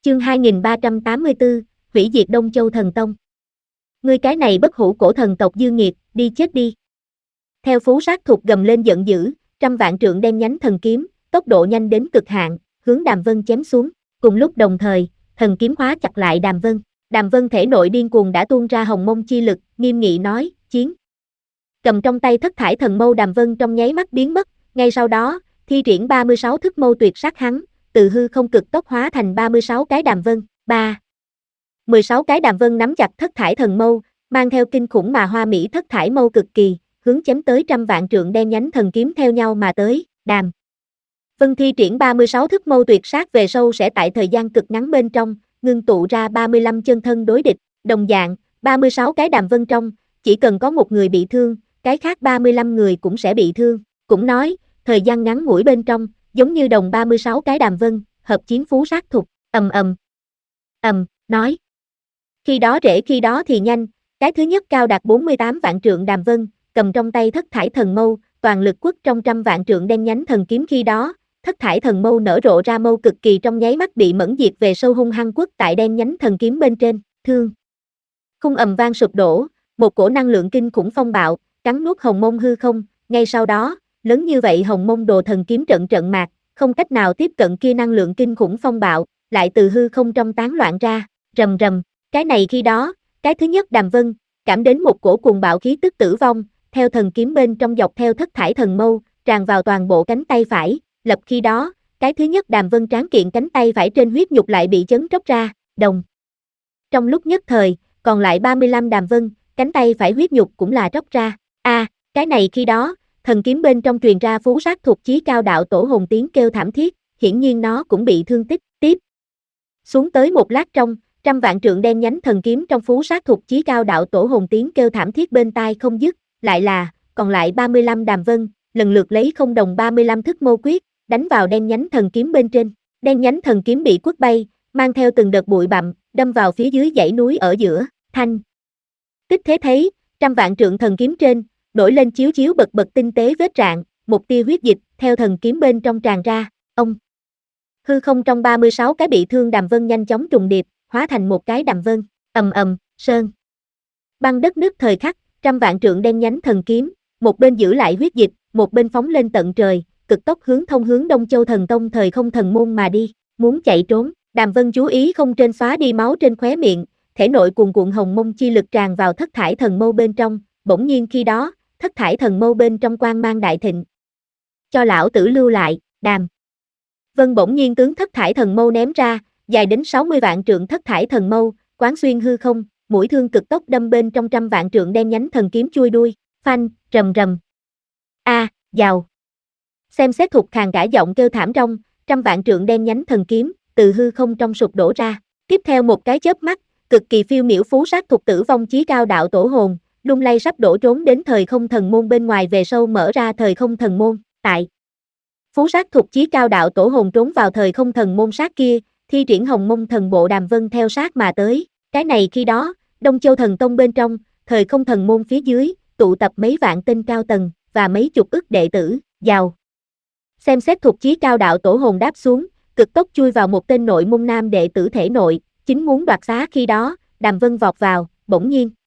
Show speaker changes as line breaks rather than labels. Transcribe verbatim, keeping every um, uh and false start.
Chương hai nghìn ba trăm tám mươi tư, hủy diệt Đông Châu Thần Tông. Ngươi cái này bất hủ cổ thần tộc dư nghiệt, đi chết đi. Theo Phú Sát Thục gầm lên giận dữ, trăm vạn trượng đen nhánh thần kiếm, tốc độ nhanh đến cực hạn, hướng Đàm Vân chém xuống. Cùng lúc đồng thời, thần kiếm khóa chặt lại Đàm Vân. Đàm Vân thể nội điên cuồng đã tuôn ra hồng mông chi lực, nghiêm nghị nói, chiến. Cầm trong tay thất thải thần mâu Đàm Vân trong nháy mắt biến mất, ngay sau đó, thi triển ba mươi sáu thức mâu tuyệt sát hắn, từ hư không cực tốc hóa thành ba mươi sáu cái Đàm Vân. ba mười sáu cái Đàm Vân nắm chặt thất thải thần mâu, mang theo kinh khủng mà hoa mỹ thất thải mâu cực kỳ, hướng chém tới trăm vạn trượng đen nhánh thần kiếm theo nhau mà tới. Đàm Vân thi triển ba mươi sáu thức mâu tuyệt sát về sau sẽ tại thời gian cực ngắn bên trong, ngưng tụ ra ba mươi lăm chân thân đối địch. Đồng dạng, ba mươi sáu cái Đàm Vân trong, chỉ cần có một người bị thương, cái khác ba mươi lăm người cũng sẽ bị thương. Cũng nói, thời gian ngắn ngủi bên trong, giống như đồng ba mươi sáu cái Đàm Vân, hợp chiến Phú Sát Thục, ầm ầm. Ầm, nói. Khi đó trễ khi đó thì nhanh, cái thứ nhất cao đạt bốn mươi tám vạn trượng Đàm Vân, cầm trong tay thất thải thần mâu, toàn lực quất trong trăm vạn trượng đen nhánh thần kiếm khi đó, thất thải thần mâu nở rộ ra mâu cực kỳ trong nháy mắt bị mẫn diệt về sâu hung hăng quất tại đen nhánh thần kiếm bên trên, thương. Khung ầm vang sụp đổ, một cổ năng lượng kinh khủng phong bạo, cắn nuốt hồng mông hư không, ngay sau đó, lớn như vậy hồng mông đồ thần kiếm trận trận mạc, không cách nào tiếp cận kia năng lượng kinh khủng phong bạo, lại từ hư không trong tán loạn ra, rầm rầm, cái này khi đó, cái thứ nhất Đàm Vân, cảm đến một cổ cuồng bạo khí tức tử vong, theo thần kiếm bên trong dọc theo thất thải thần mâu, tràn vào toàn bộ cánh tay phải, lập khi đó, cái thứ nhất Đàm Vân tráng kiện cánh tay phải trên huyết nhục lại bị chấn tróc ra, đồng. Trong lúc nhất thời, còn lại ba mươi lăm Đàm Vân, cánh tay phải huyết nhục cũng là tróc ra, a, à, cái này khi đó, thần kiếm bên trong truyền ra Phú Sát Thục chí cao đạo tổ hồn tiếng kêu thảm thiết, hiển nhiên nó cũng bị thương tích, tiếp. Xuống tới một lát trong, trăm vạn trượng đen nhánh thần kiếm trong Phú Sát Thục chí cao đạo tổ hồn tiếng kêu thảm thiết bên tai không dứt, lại là, còn lại ba mươi lăm Đàm Vân, lần lượt lấy không đồng ba mươi lăm thức mâu quyết, đánh vào đen nhánh thần kiếm bên trên, đen nhánh thần kiếm bị quất bay, mang theo từng đợt bụi bặm, đâm vào phía dưới dãy núi ở giữa, thanh. Tích thế thấy, trăm vạn trượng thần kiếm trên, nổi lên chiếu chiếu bật bật tinh tế vết rạn, một tia huyết dịch, theo thần kiếm bên trong tràn ra, ông. Hư không trong ba mươi sáu cái bị thương Đàm Vân nhanh chóng trùng điệp, hóa thành một cái Đàm Vân, ầm ầm, sơn. Băng đất nước thời khắc, trăm vạn trượng đen nhánh thần kiếm, một bên giữ lại huyết dịch, một bên phóng lên tận trời, cực tốc hướng thông hướng Đông Châu Thần Tông thời không thần môn mà đi, muốn chạy trốn, Đàm Vân chú ý không trên xóa đi máu trên khóe miệng, thể nội cuồn cuộn hồng mông chi lực tràn vào thất thải thần mâu bên trong, bỗng nhiên khi đó, thất thải thần mâu bên trong quang mang đại thịnh. Cho lão tử lưu lại, Đàm Vân bỗng nhiên tướng thất thải thần mâu ném ra, dài đến sáu mươi vạn trượng thất thải thần mâu, quán xuyên hư không, mũi thương cực tốc đâm bên trong trăm vạn trượng đen nhánh thần kiếm chui đuôi, phanh, rầm rầm. A, à, giàu. Xem xét Thục khàn cả giọng kêu thảm trong, trăm vạn trượng đen nhánh thần kiếm, từ hư không trong sụp đổ ra. Tiếp theo một cái chớp mắt, cực kỳ phiêu miểu Phú Sát Thục tử vong chí cao đạo tổ hồn, lung lay sắp đổ trốn đến thời không thần môn bên ngoài về sâu mở ra thời không thần môn, tại. Phú Sát Thục chí cao đạo tổ hồn trốn vào thời không thần môn sát kia, thi triển hồng mông thần bộ Đàm Vân theo sát mà tới, cái này khi đó, Đông Châu Thần Tông bên trong, thời không thần môn phía dưới, tụ tập mấy vạn tên cao tầng, và mấy chục ức đệ tử, giàu. Xem xét Thục chí cao đạo tổ hồn đáp xuống, cực tốc chui vào một tên nội môn nam đệ tử thể nội, chính muốn đoạt xá khi đó, Đàm Vân vọt vào, bỗng nhiên,